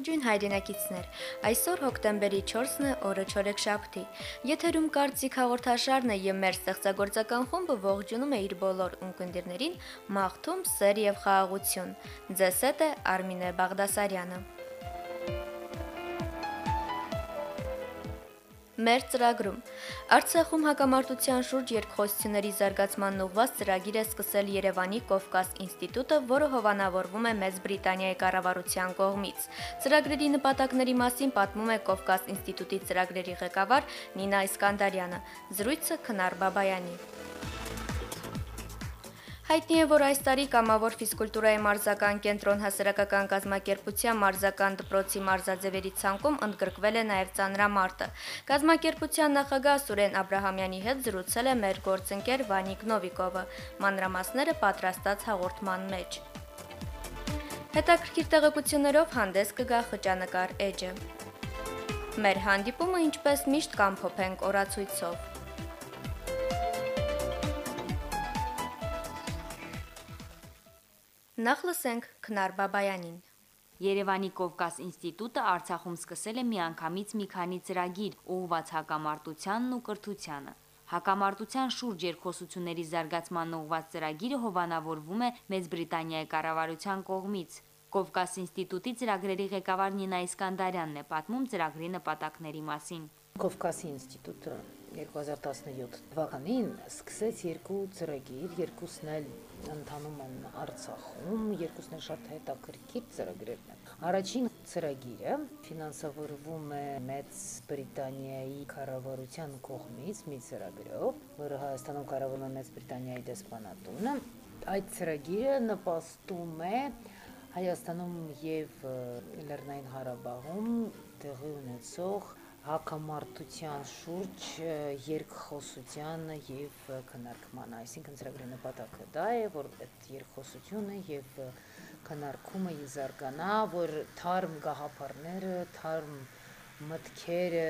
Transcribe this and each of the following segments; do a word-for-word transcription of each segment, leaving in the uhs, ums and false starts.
Ողջույն հայրենակիցներ, այսօր հոկտեմբերի չորսն է, օրը չորեքշաբթի, եթերում կարծիք հաղորդաշարն է և մեր ստեղծագործական խումբը ողջունում է իր բոլոր ունկնդիրներին, մաղթում սեր և խաղաղություն, ձեզ հետ է Արմինե Բաղդասարյանը։ Մեր ծրագրում Արցախում հակամարտության շուրջ երկխոսությունների զարգացման ուղղված ծրագիր է սկսել Երևանի Կովկաս ինստիտուտը, որը հովանավորվում է Մեծ Բրիտանիայի կառավարության կողմից։ Ծրագրերի նպատակների մասին պատմում է Կովկաս ինստիտուտի ծրագրերի ղեկավար Նինա Իսկանդարյանը, զրույցը Քնար Բաբայանի։ Հայտնի է, որ այս տարի կամավոր ֆիզկուլտուրայի մարզական կենտրոն հասարակական կազմակերպության մարզական դպրոցի մարզաձևերի ցանկում ընդգրկվել է նաև ծանրամարտը։ Կազմակերպության նախագահ Սուրեն Աբրահամյանի հետ զրուցել է մեր գործընկեր Վանիկ Նովիկովը, մանրամասները պատրաստած հաղորդման մեջ։ Հետաքրքիր տեղեկություններով հանդես կգա խճանկար էջը։ Մեր հանդիպումը ինչպես միշտ կամփոփենք օրացույցով։ Նախ լսենք Քնար Բաբայանին։ Երևանի Կովկաս ինստիտուտը Արցախում սկսել է միանգամից մի քանի ծրագիր ուղղված հակամարտությանն ու կրթությանը։ Հակամարտության շուրջ երկխոսությունների զարգացման ուղղված ծրագիրը հովանավորվում է Մեծ Բրիտանիայի կառավարության կողմից։ Կովկաս ինստիտուտի ծրագրերի ղեկավար Նինա Իսկանդարյանն է պատմում ծրագրի նպատակների մասին։ Կովկասի ինստիտուտը երկու հազար տասնյոթ թվականին սկսեց երկու ծրագիր, երկուսն էլ ընթանում են Արցախում, երկուսն էլ շատ հետաքրքիր ծրագրերն են։ Առաջին ծրագիրը ֆինանսավորվում է Մեծ Բրիտանիայի կառավարության կողմից մի ծրագրով, որը Հայաստանում կառավարում է Մեծ Բրիտանիայի դեսպանատունը։ Այդ ծրագիրը նպաստում է Հայաստանում եւ Լեռնային Ղարաբաղում տեղի ունեցող հակամարտության շուրջ երկխոսությանը եւ քննարկմանը, այսինքն ծրագրի նպատակը դա է, որ այդ երկխոսությունը եւ քննարկումը զարգանա, որ թարմ գաղափարները, թարմ մտքերը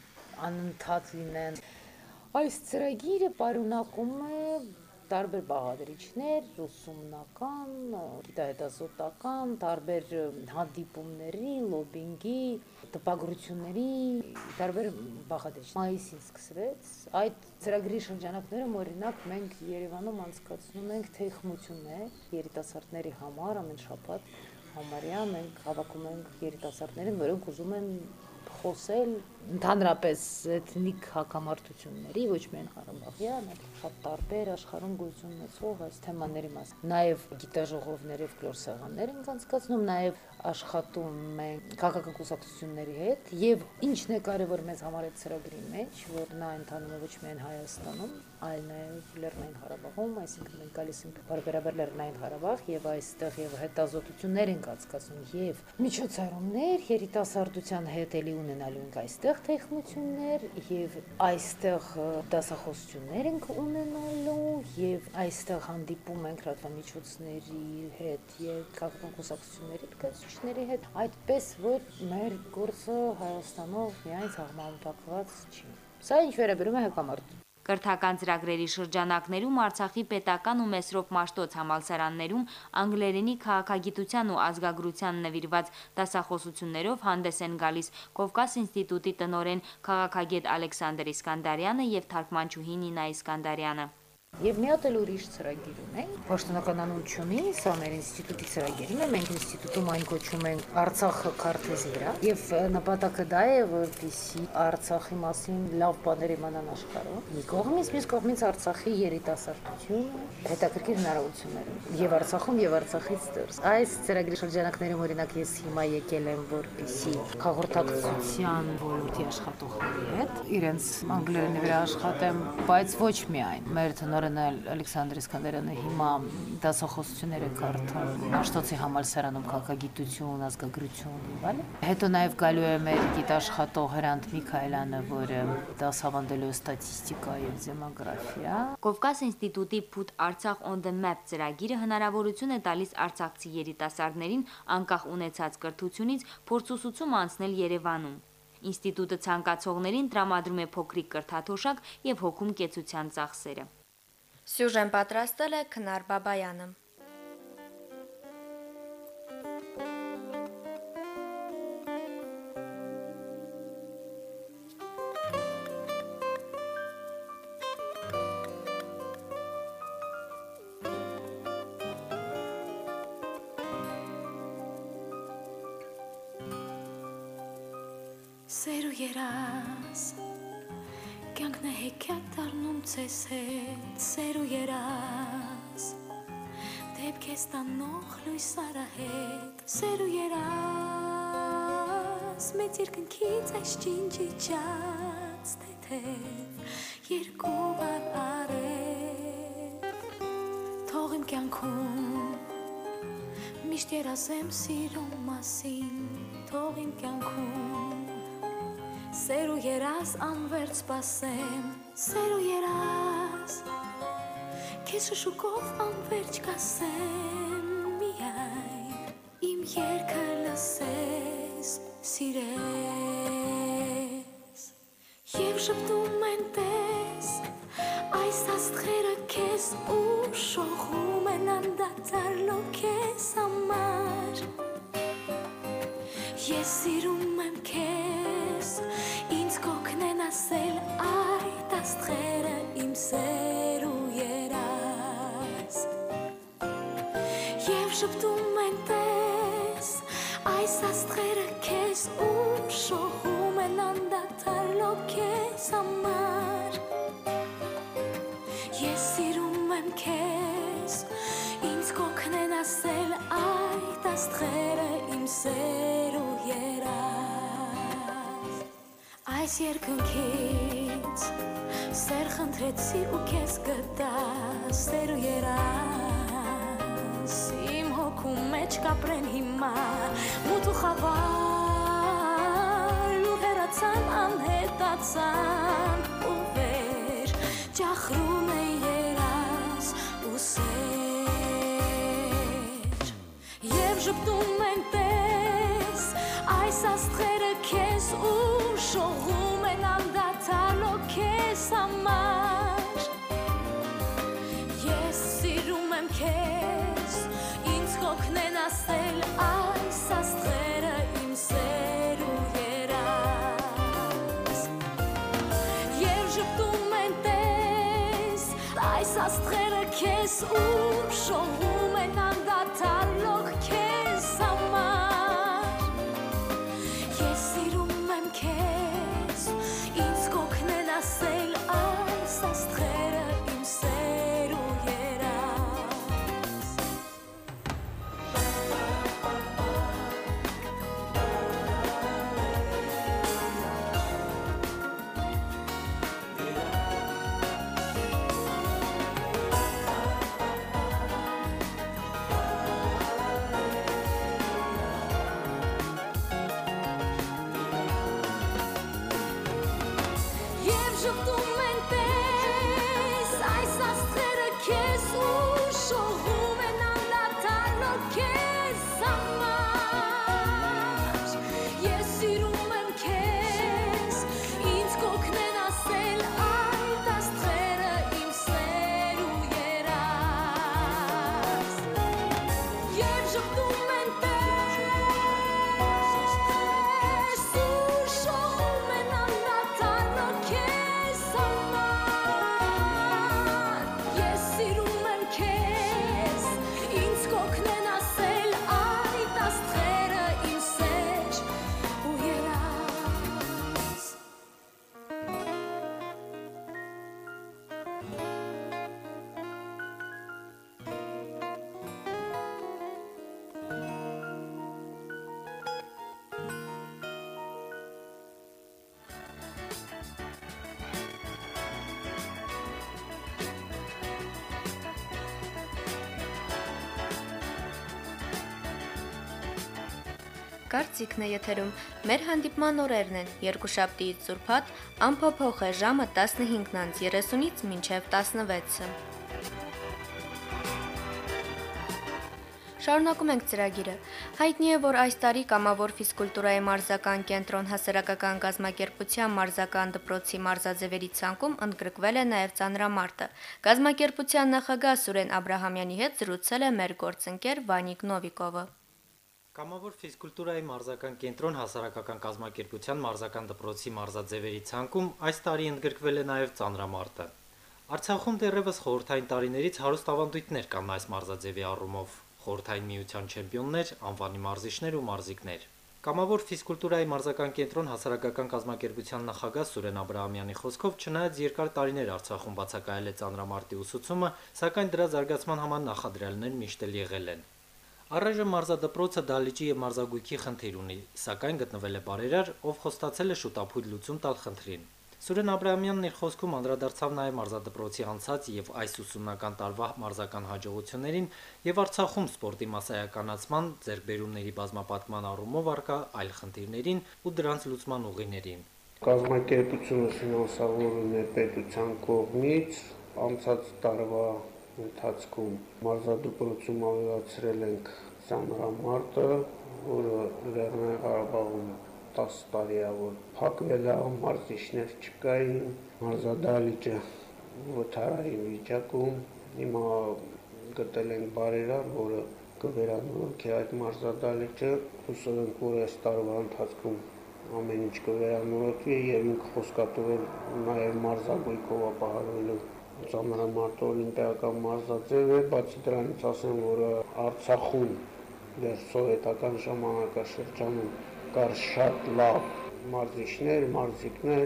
անընդհատ լինեն։ Այս ծրագիրը պարունակում է տարբեր բաղադրիչներ, ուսումնական, գիտահետազոտական, տարբեր հանդիպումների, լոբինգի, տպագրությունների, տարբեր բաղադրիչներ։ Մայիսին սկսվեց։ Այդ ծրագրի շրջանակներում օրինակ մենք Երևանում անցկացնում ենք թեխնություններ երիտասարդների համար, ամեն շաբաթ համարյա մենք հավաքում ենք երիտասարդներին, որոնք ուզում են խոսել ընդհանրապես էթնիկ հակամարտությունների, ոչ միայն Ղարաբաղյան, այլ շատ տարբեր աշխարհում գոյություն ունեցող այս թեմաների մասին։ Նաև գիտաժողովներ եւ կլորսեղաններ ենք անցկացնում, նաև աշխատում ենք քաղաքական կուսակցությունների հետ եւ ինչն է կարեւոր մեզ համար այդ ծրագրի մեջ, որ նա ընթանում է ոչ միայն Հայաստանում, այլ նաև Լեռնային Ղարաբաղում, այսինքն մենք գալիս ենք բարբերաբար Լեռնային Ղարաբաղ եւ այստեղ եւ հետազոտություններ ենք անցկացնում եւ միջոցառումներ երիտասարդության հետ էլի ունենալու ենք այստեղ տեխնություններ եւ այստեղ դասախոսություններ ենք ունենալու եւ այստեղ հանդիպում ենք լրատվամիջոցների հետ եւ քաղաքական կուսակցությունների կազմիչների հետ, այդպես որ մեր գործը Հայաստանով միայն սահմանափակված չի։ Սա ինչ վերաբերում է հակամարտություն։ Կրթական ծրագրերի շրջանակներում Արցախի պետական ու Մեսրոպ Մաշտոց համալսարաններում անգլերենի քաղաքագիտության ու ազգագրության նվիրված դասախոսություններով հանդես են գալիս Կովկաս ինստիտուտի տնօրեն քաղաքագետ Ալեքսանդր Իսկանդարյանը եւ թարգմանչուհի Նինա Իսկանդարյանը։ Եվ մի հատ էլ ուրիշ ծրագիր ունենք, պաշտոնական անուն չունի, սա մեր ինստիտուտի ծրագիրն է, մենք ինստիտուտում այն կոչում ենք Արցախը քարտեզի վրա, եւ նպատակը դա է, որպեսզի Արցախի մասին լավ բաներ իմանան աշխարհում։ Մի կողմից, մյուս կողմից Արցախի երիտասարդությունը հետաքրքիր հնարավորություններ ունի եւ Արցախում եւ Արցախից դուրս։ Այս ծրագրի շրջանակներում օրինակ ես հիմա եկել եմ, որպեսզի հաղորդակցության ոլորտի աշխատողների հետ իրենց անգլերենի վրա աշխատեմ, բայց ոչ միայն մեր Ալեքսանդր Իսկանդարյանը հիմա դասախոսություններ է կարդում Մաշտոցի համալսարանում քաղաքագիտություն, ազգագրություն եւ այլն։ Հետո նաեւ գալու է մեր գիտաշխատող Հրանտ Միքայելյանը, որը դասավանդելու է ստատիստիկա եւ դեմոգրաֆիա։ Կովկաս ինստիտուտի Put Artsakh on the Map ծրագիրը հնարավորություն է տալիս արցախցի երիտասարդներին անկախ ունեցած կրթությունից փորձուսուցում անցնել Երևանում։ Ինստիտուտը ցանկացողներին տրամադրում է փոքրիկ կրթաթոշակ եւ հոգում կեցության ծախսերը։ Սյուժեն պատրաստել է Քնար Բաբայանը։ Սեր ու երաս կյանքն է հեքիաթ դառնում ցես հետ Սեր ու երաս դեպք ես տանող լույս արահետ Սեր ու երաս մեծ երկնքից այս ջինջիջաց թեթև երկու վար արև թող իմ կյանքում միշտ երազեմ սիրո մասին թող իմ կյանքում Սեր ու երաս անվերջ սպասեմ Սեր ու երաս Քեզ շշուկով անվերջ կասեմ միայն Իմ երգը լսես սիրես Եվ շպտում են տես Այս աստղերը քեզ ու շողում են անդադար լոքես համար Ես սիրում եմ քեզ Ինձ կօգնեն ասել այդ աստղերը իմ սեր ու երաս Եվ շպտում են տես այս աստղերը քեզ ու շողում են անդադար լոքես համար Ես սիրում եմ քեզ Ինձ կօգնեն ասել այդ աստղերը իմ սեր ու երաս Այս երկնքից սեր խնդրեցի ու քեզ գտա սեր ու երաս Իմ հոգու մեջ կապրեն հիմա մութ ու խավար Լուր հեռացան անհետացան ու վեր Ջախրում է երաս ու սեր Եվ ժպտում են տես այս աստղերը քեզ ու շողում են անդադար լոքես համար Ես սիրում եմ քեզ ինձ կօգնեն ասել այս աստղերը իմ սեր ու երաս Եվ ժպտում են տես այս աստղերը քեզ ու շողում են անդադար լոքես համար Ես սիրում եմ քեզ ինձ կօգնեն ասել այս աստղերը իմ սեր ու երաս Եվ ժպտում են տես այս աստղերը քեզ ու շողում են անդադար լոքես համար Ես սիրում եմ քեզ ինձ կօգնեն ասել այդ աստղերը իմ սեր ու երաս Եվ ժպտում են տես ու շողում են անդադար լոքես համար Ես սիրում եմ քեզ ինձ կօգնեն ասել այդ աստղերը իմ սեր ու երաս Կարծիքն է եթերում։ Մեր հանդիպման օրերն են՝ երկուշաբթիից սուրբաթ, անփոփոխ է ժամը տասնհինգ երեսունից մինչև տասնվեցը։ Շարունակում ենք ծրագիրը։ Հայտնի է, որ այս տարի Կամավոր ֆիզկուլտուրայի մարզական կենտրոն հասարակական կազմակերպության մարզական դպրոցի մարզաձևերի ցանկում ընդգրկվել է նաև ծանրամարտը։ Կազմակերպության նախագահ Սուրեն Աբրահամյանի հետ զրուցել է մեր գործընկեր Վանիկ Նովիկովը։ Կամավոր ֆիզկուլտուրայի մարզական կենտրոն հասարակական կազմակերպության մարզական դպրոցի մարզաձևերի ցանկում այս տարի ընդգրկվել է նաև ծանրամարտը։ Արցախում դեռևս խորհրդային տարիներից հարուստ ավանդույթներ կան այս մարզաձևի առումով։ Խորհրդային միության չեմպիոններ, անվանի մարզիչներ ու մարզիկներ։ Կամավոր ֆիզկուլտուրայի մարզական կենտրոն հասարակական կազմակերպության նախագահ Սուրեն Աբրահամյանի խոսքով չնայած երկար տարիներ Արցախում բացակայել է ծանրամարտի ուսուցումը, սակայն դրա զարգացման համար նախադրյալներ միշտ էլ եղել են։ Առայժմ մարզադպրոցը դահլիճի եւ մարզագույքի խնդիր ունի, սակայն գտնվել է բարերար, ով խոստացել է շուտապույտ լուծում տալ խնդրին։ Սուրեն Աբրահամյանն իր խոսքում անդրադարձավ նաև մարզադպրոցի անցած եւ այս ուսումնական տարվա մարզական հաջողություններին եւ Արցախում սպորտի մասսայականացման, ձեռքբերումների բազմապատկման առումով առկա այլ խնդիրներին ու դրանց լուծման ուղիներին։ Կազմակերպությունը ֆինանսավորվում է պետության կողմից, անցած տարվա ընթացքում մարզադպրոցում ավելացրել ենք ծանրամարտը, որը Լեռնային Ղարաբաղում տասը տարի է, որ փակվել է, մարզիչներ չկային, մարզադահլիճը վթարային վիճակում, հիմա գտել ենք բարերար, որը կվերանորոգի այդ մարզադահլիճը, հուսով ենք, որ այս տարվա ընթացքում ամեն ինչ կվերանորոգվի եւ ինքը խոսքատվել նաեւ մարզագույքով ապահովելու ծանրամարտը օլիմպիական մարզաձև է, բացի դրանից ասեմ, որ Արցախում դեռ սովետական ժամանակաշրջանում կար շատ լավ մարզիչներ, մարզիկներ,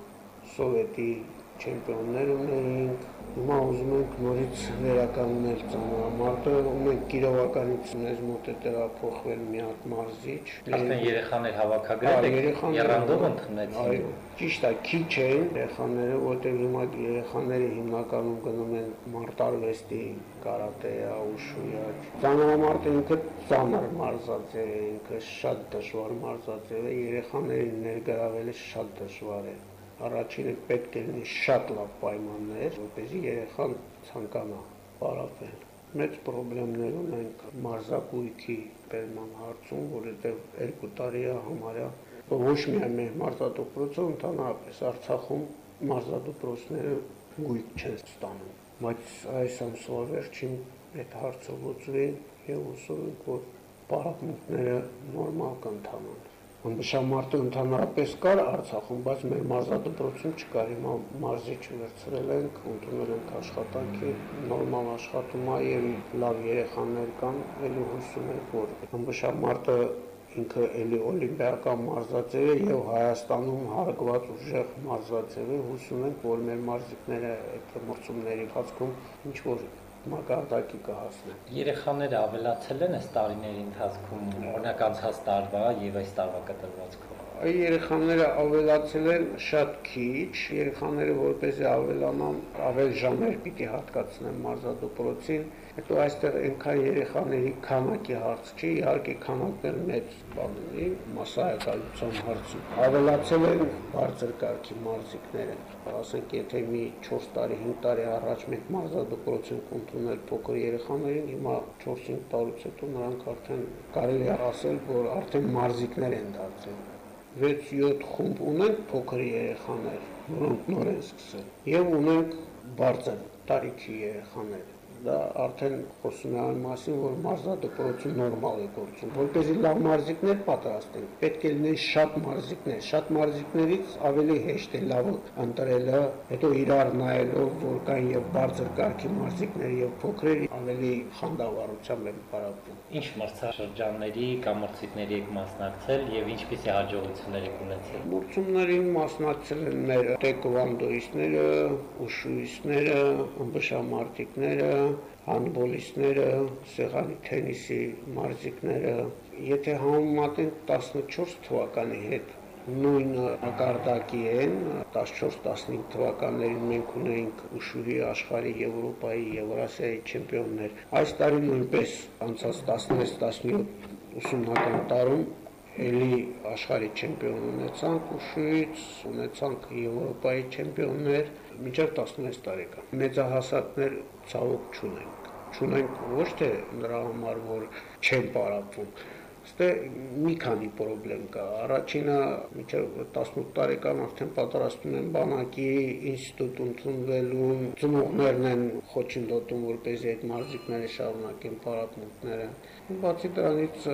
սովետի չեմպիոններ ունեինք, հիմա ուզում ենք նորից վերականգնել ծանրամարտը, ունենք Կիրովականից մեզ մոտ է տեղափոխվել մի հատ մարզիչ։ Արդեն երեխաներ հավաքագրել եք, եռանդով ընդունեցին։ Այո, ճիշտ է, քիչ են երեխաները, որտեղ հիմա երեխաները հիմնականում գնում են մարտարվեստի, կարատեյա, ուշույա։ Ծանրամարտը ինքը ծանր մարզաձև է, ինքը շատ դժվար մարզաձև է, երեխաներին ներգրավելը շատ դժվար է։ Առաջինը պետք է լինի շատ լավ պայմաններ, որպեսզի երեխան ցանկանա պարապել։ Մեծ խնդիրներ ունենք մարզակույքի բերման հարցում, որովհետև երկու տարի է համարյա ոչ միայն մեր մարզադպրոցում, ընդհանրապես Արցախում մարզադպրոցները գույք չեն ստանում։ Բայց այս ամսվա վերջին այդ հարցը լուծվի եւ հուսով ենք, որ պարապմունքները նորմալ կընթանան։ Անվշամարտը ընդհանրապես կար Արցախում, բայց մեր մարզադպրոցում չկար, հիմա մարզիչ վերցրել ենք, ընդունել ենք աշխատանքի, նորմալ աշխատում է եւ լավ երեխաներ կան, ելի հուսում ենք, որ անվշամարտը ինքը էլի օլիմպիական մարզաձև է եւ Հայաստանում հարգված ուժեղ մարզաձև է, հուսում ենք, որ մեր մարզիկները այդ մրցումների ընթացքում ինչ որ մակարդակի կհասնեն։ Երեխաները ավելացել են այս տարիների ընթացքում, օրինակ անցած տարվա եւ այս տարվա կտրվածքով։ Այդ երեխաները ավելացել են շատ քիչ, երեխաները որպեսզի ավելանան, ավել ժամեր պիտի հատկացնեն մարզադպրոցին, հետո այստեղ այնքան երեխաների քանակի հարց չի, իհարկե քանակն էլ մեծ բան ունի, մասսայականության հարցում։ Ավելացել են բարձր կարգի մարզիկները, ասենք եթե մի չորս տարի, հինգ տարի առաջ մենք մարզադպրոց ենք ընդունել փոքր երեխաներին, հիմա չորս-հինգ տարուց հետո նրանք արդեն կարելի է ասել, որ արդեն մարզիկներ են դարձել։ վեց-յոթ խումբ ունենք փոքր երեխաներ, որոնք նոր են սկսել, եւ ունենք բարձր տարիքի երեխաներ։ Դա արդեն խոսում է այն մասին, որ մարզադպրոցը նորմալ է գործում, որպեսզի լավ մարզիկներ պատրաստենք, պետք է լինեն շատ մարզիկներ, շատ մարզիկներից ավելի հեշտ է լավ ընտրելը, հետո իրար նայելով, որ կան եւ բարձր կարգի մարզիկներ եւ փոքրեր, ավելի խանդավառությամբ են պարապվում։ Ինչ մրցաշրջանների կամ մրցիկների եք մասնակցել եւ ինչպիսի հաջողություններ եք ունեցել։ Մրցումներին մասնակցել են մեր տեկվանդոիստները, ուշուիստները, ըմբշամարտիկները, հանդբոլիստները, սեղանի թենիսի մարզիկները, եթե համեմատենք տասնչորս թվականի հետ, նույն մակարդակի են, տասնչորս տասնհինգ թվականներին մենք ունեինք ուշուի աշխարհի, Եվրոպայի, Եվրասիայի չեմպիոններ։ Այս տարի նույնպես անցած տասնհինգ տասնյոթ ուսումնական տարում էլի աշխարհի չեմպիոն ունեցանք ուշուից, ունեցանք Եվրոպայի չեմպիոններ, մինչև տասնհինգ տարեկան։ Մեծահասակներ ցավոք չունենք։ Չունենք ոչ թե նրա համար, որ չեն պարապվում, ստե մի քանի խնդրեմ կա։ Առաջինը մինչև տասնութ տարեկան արդեն պատրաստում են բանակի ինստիտուտ ընդունվելու, ծնողներն են խոչընդոտում, որպեսզի այդ մարզիկները շարունակեն պարապմունքները։ Բացի դրանից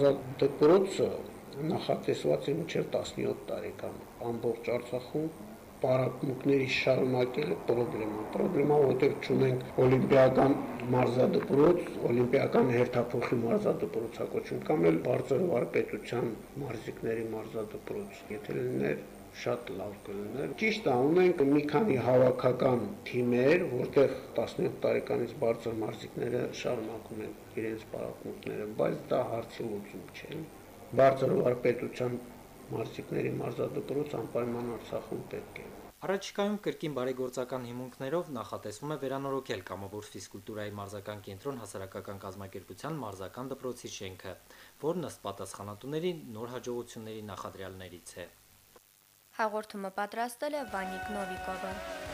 մարզադպրոցը նախատեսված է մինչև տասնյոթ տարեկան ամբողջ Արցախում պարապմունքների շարունակելը պրոբլեմա։ Պրոբլեմա, որտեղ չունենք օլիմպիական մարզադպրոց, օլիմպիական հերթափոխի մարզադպրոցա կոչում, կամ էլ բարձր վարպետության մարզիկների մարզադպրոց։ Եթե լիներ, շատ լավ կլիներ։ Ճիշտ է, ունենք մի քանի հավաքական թիմեր, որտեղ տասնյոթ տարեկանից բարձր մարզիկները շարունակում են իրենց պարապմունքները, բայց դա հարցի լուծում չէ։ Բարձր վարպետության մարզիկների մարզադպրոց անպայման Արցախում պետք է։ Առաջիկայում կրկին բարեգործական հիմունքներով նախատեսվում է վերանորոգել Կամավոր ֆիզկուլտուրայի մարզական կենտրոն հասարակական կազմակերպության մարզական դպրոցի շենքը, որն ըստ պատասխանատուների նոր հաջողությունների նախադրյալներից է։ Հաղորդումը պատրաստել է Վանիկ Նովիկովը։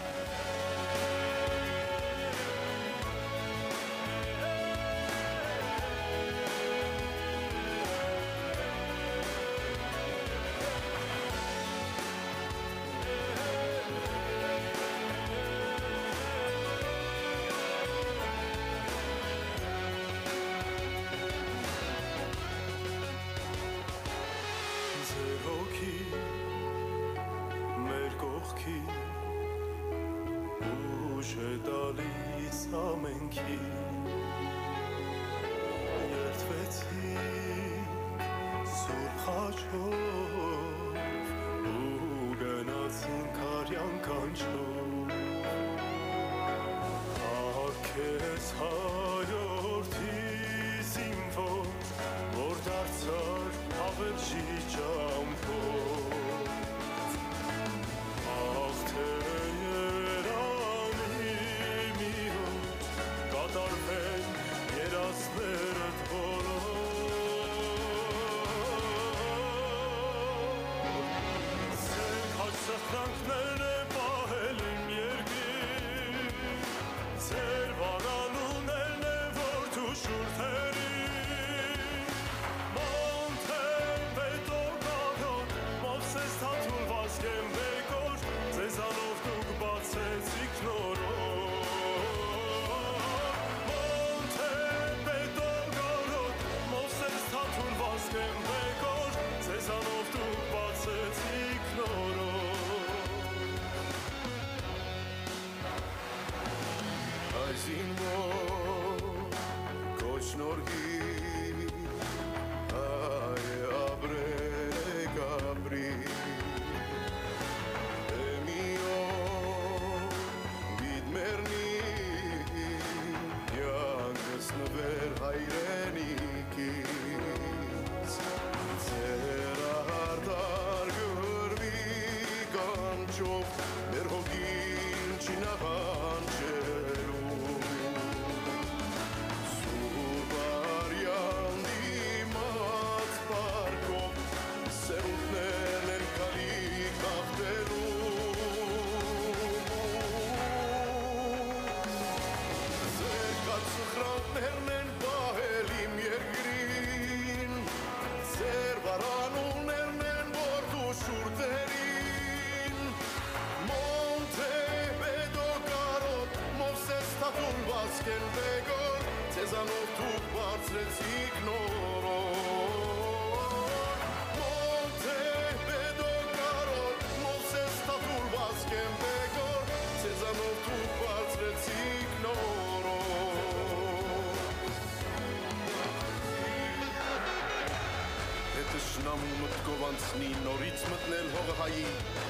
Անցնի նորից մտնել հողահայի,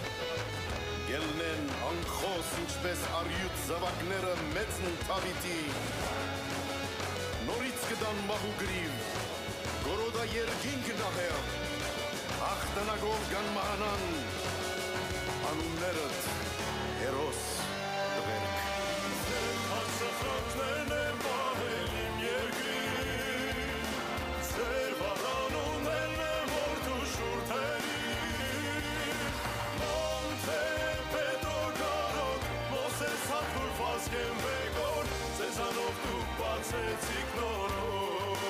գելնեն անխոս ինչպես արյուտ զավակները մեծն թավիտի, նորից կդան մահու գրիվ, գորոդա երգինք նահեղ, աղտնագով գան մահանան, անուններըտ հերոս դվերք։ Ձեր հասախատներն են բահել իմ երգրին, ձեր վարանուններն են որդու շուրթերին, մոնթե պետոգարոտ, մոսես հատվուր վազգեն վեգոր, ձեզանով դուք բացեցիք նորոտ,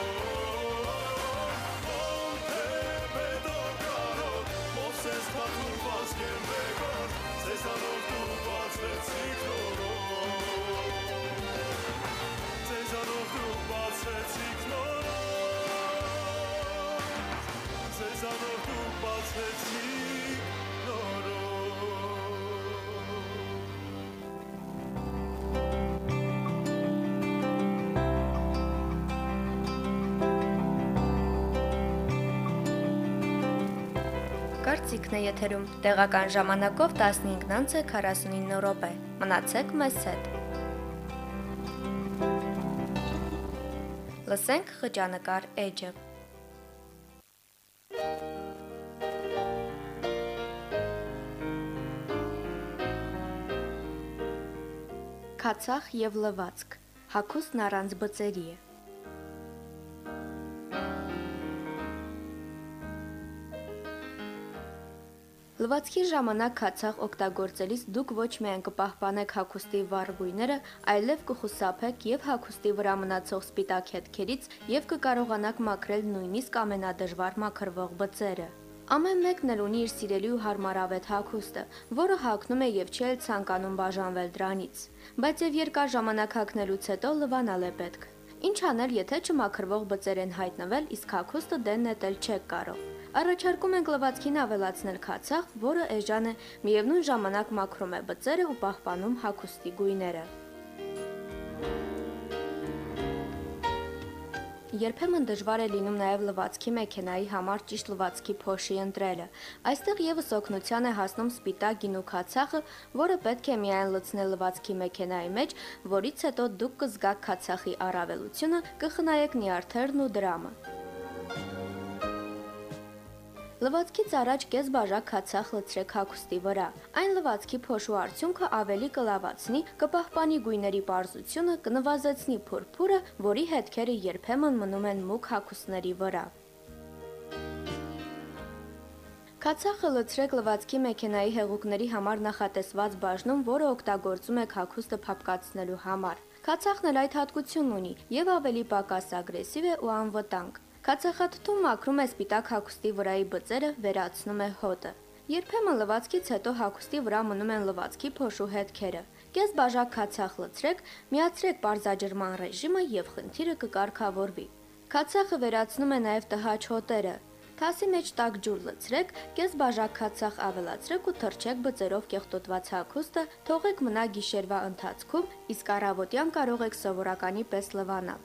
մոնթե պետոգարոտ, մոսես հատվուր վազգեն վեգոր, ձեզանով դուք բացեցիք նորոտ, ձեզանով դուք բացեցիք նորոտ, ձեզանով դուք բացեցիք նորոտ։ գործիքն է եթերում։ Տեղական ժամանակով տասնհինգ է քառասունինը րոպե։ Մնացեք մեզ հետ։ Լսենք խճանկար էջը։ Քացախ եւ լվացք։ Հագուստն առանց բծերի է։ Լվացքի ժամանակ քացախ օգտագործելիս դուք ոչ միայն կպահպանեք հագուստի վառ գույները, այլև կխուսափեք եւ հագուստի վրա մնացող սպիտակ հետքերից եւ կկարողանաք մաքրել նույնիսկ ամենադժվար մաքրվող բծերը։ Ամեն մեկն էլ ունի իր սիրելի ու հարմարավետ հագուստը, որը հագնում է եւ չի էլ ցանկանում բաժանվել դրանից։ Բայց եւ երկար ժամանակ հագնելուց հետո լվանալ է պետք։ Ինչ անել, եթե չմաքրվող բծեր են հայտնվել, իսկ հագուստը դեն նետել չեք կարող։ Առաջարկում ենք լվացքին ավելացնել քացախ, որը էժան է, միևնույն ժամանակ մաքրում է բծերը ու պահպանում հագուստի գույները։ Երբեմն դժվար է լինում նաև լվացքի մեքենայի համար ճիշտ լվացքի փոշի ընտրելը։ Այստեղ եւս օգնության է հասնում սպիտակ գինու քացախը, որը պետք է միայն լցնել լվացքի մեքենայի մեջ, որից հետո դուք կզգաք քացախի առավելությունը, կխնայեք նյարդերն ու դրամը։ Լվացքից առաջ կես բաժակ քացախ լցրեք հագուստի վրա։ Այն լվացքի փոշու արդյունքը ավելի կլավացնի, կպահպանի գույների պարզությունը, կնվազեցնի փուրփուրը, որի հետքերը երբեմն մնում են մուգ հագուստների վրա։ Քացախը լցրեք լվացքի մեքենայի հեղուկների համար նախատեսված բաժնում, որը օգտագործում եք հագուստը փափկացնելու համար։ Քացախն էլ այդ հատկությունն ունի եւ ավելի պակաս ագրեսիվ է ու անվտանգ։ Քացախաթթուն մաքրում է սպիտակ հագուստի վրայի բծերը, վերացնում է հոտը։ Երբեմն լվացքից հետո հագուստի վրա մնում են լվացքի փոշու հետքերը։ Կես բաժակ քացախ լցրեք, միացրեք պարզաջրման ռեժիմը եւ խնդիրը կկարգավորվի։ Քացախը վերացնում է նաեւ տհաճ հոտերը։ Թասի մեջ տաք ջուր լցրեք, կես բաժակ քացախ ավելացրեք ու թրջեք բծերով կեղտոտված հագուստը, թողեք մնա գիշերվա ընթացքում, իսկ առավոտյան կարող եք սովորականի պես լվանալ։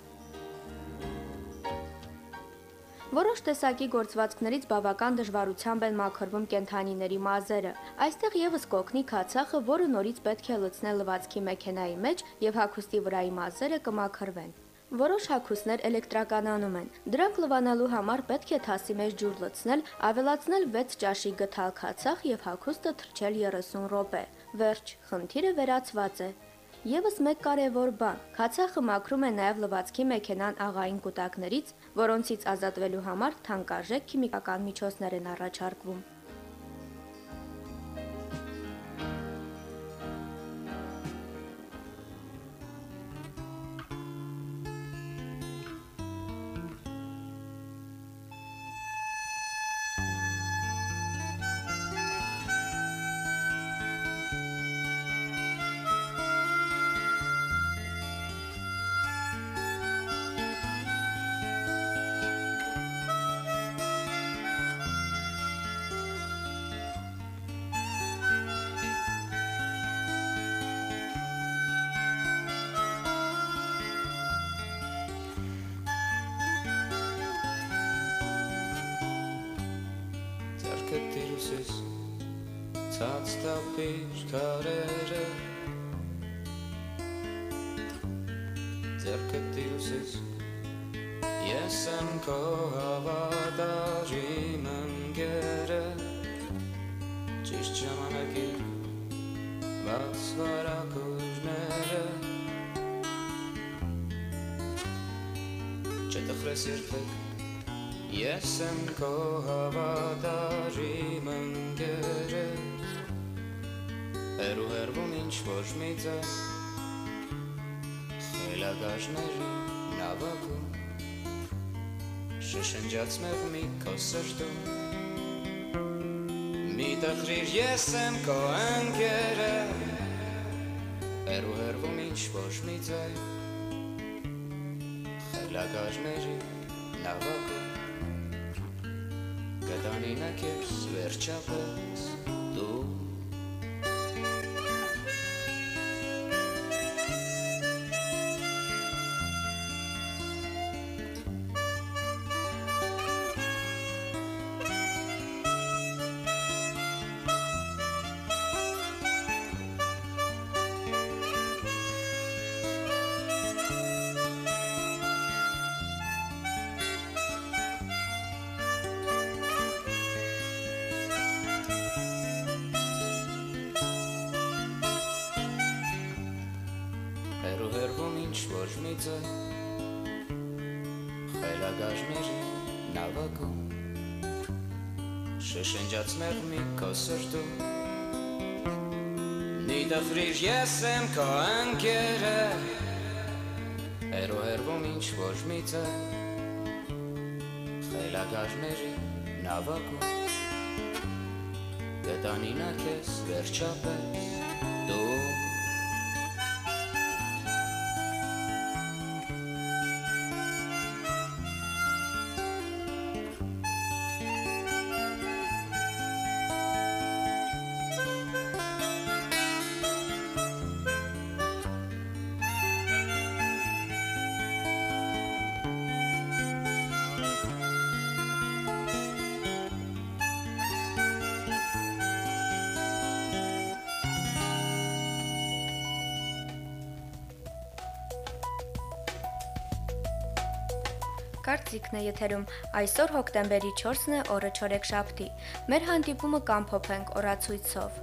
Որոշ տեսակի գործվածքներից բավական դժվարությամբ են մաքրվում կենդանիների մազերը։ Այստեղ եւս կօգնի քացախը, որը նորից պետք է լցնել լվացքի մեքենայի մեջ եւ հագուստի վրայի մազերը կմաքրվեն։ Որոշ հագուստներ էլեկտրականանում են։ Դրանք լվանալու համար պետք է թասի մեջ ջուր լցնել, ավելացնել վեց ճաշի գթալ քացախ եւ հագուստը թրջել երեսուն րոպե։ Վերջ, խնդիրը վերացված է։ Եվս մեկ կարևոր բան, քացախը մաքրում է նաև լվացքի մեքենան աղային կուտակներից, որոնցից ազատվելու համար թանկարժեք քիմիական միջոցներ են առաջարկվում։ Կտիրուսես ցած տապիր քարերը Ձեր կտիրուսես ես եմ քո հավատալի մնգերը Ճիշտ ժամանակին բաց վարակուրները Չտխրես երբեք Ես եմ քո հավատալի մնգերը Հերու հերվում ինչ-որ մի ձայն Խելագաժների նավակում Շշնջաց մեղմի քո սրտում Մի տխրիր ես եմ քո ընկերը Հերու հերվում ինչ-որ մի ձայն Խելագաժների նավակում Կտանինը կեզ վերջապես դու Խելագարների նավակում շշնջաց մեղմի քո սրտում Նիդխրիր ես եմ քո ընկերը Հերո հերվում ինչ ոչ մի ձայն Խելագարների նավակում Գտանինա քեզ վերջապես դու Կարծիքն է եթերում այսօր հոկտեմբերի չորսն է օրը չորեքշաբթի։ Մեր հանդիպումը կամփոփենք օրացույցով։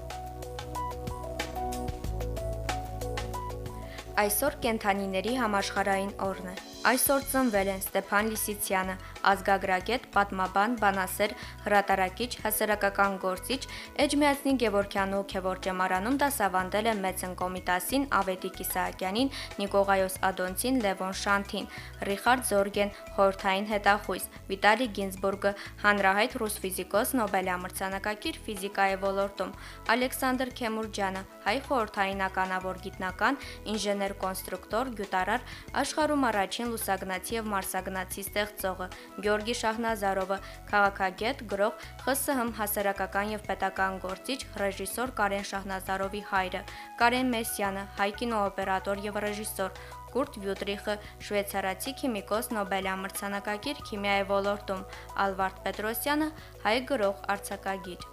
Այսօր կենդանիների համաշխարհային օրն է։ Այսօր ծնվել են Ստեփան Լիսիցյանը, ազգագրագետ, պատմաբան, բանասեր, հրատարակիչ, հասարակական գործիչ, Էջմիածնի Գևորգյան հոգևոր ճեմարանում դասավանդել է Մեծն Կոմիտասին, Ավետիք Իսահակյանին, Նիկողայոս Ադոնցին, Լևոն Շանթին, Ռիխարդ Զորգեն, խորհրդային հետախույզ, Վիտալի Գինզբուրգը, հանրահայտ ռուս ֆիզիկոս, Նոբելամրցանակակիր ֆիզիկայի ոլորտում, Ալեքսանդր Քեմուրջյանը, հայ խորհրդային ականավոր գիտնական, ինժեներ-կոնստրուկտոր, գյուտարար, աշխարհում առաջին լուսագնացի եւ մարսագնացի ստեղծողը, Գյորգի Շահնազարովը, քաղաքագետ, գրող, ԽՍՀՄ հասարակական եւ պետական գործիչ, ռեժիսոր Կարեն Շահնազարովի հայրը, Կարեն Մեսյանը, հայ կինոօպերատոր եւ ռեժիսոր, Կուրտ Վյուտրիխը, շվեյցարացի քիմիկոս, Նոբելամրցանակակիր քիմիայի ոլորտում, Ալվարդ Պետրոսյանը, հայ գրող, արձակագիր։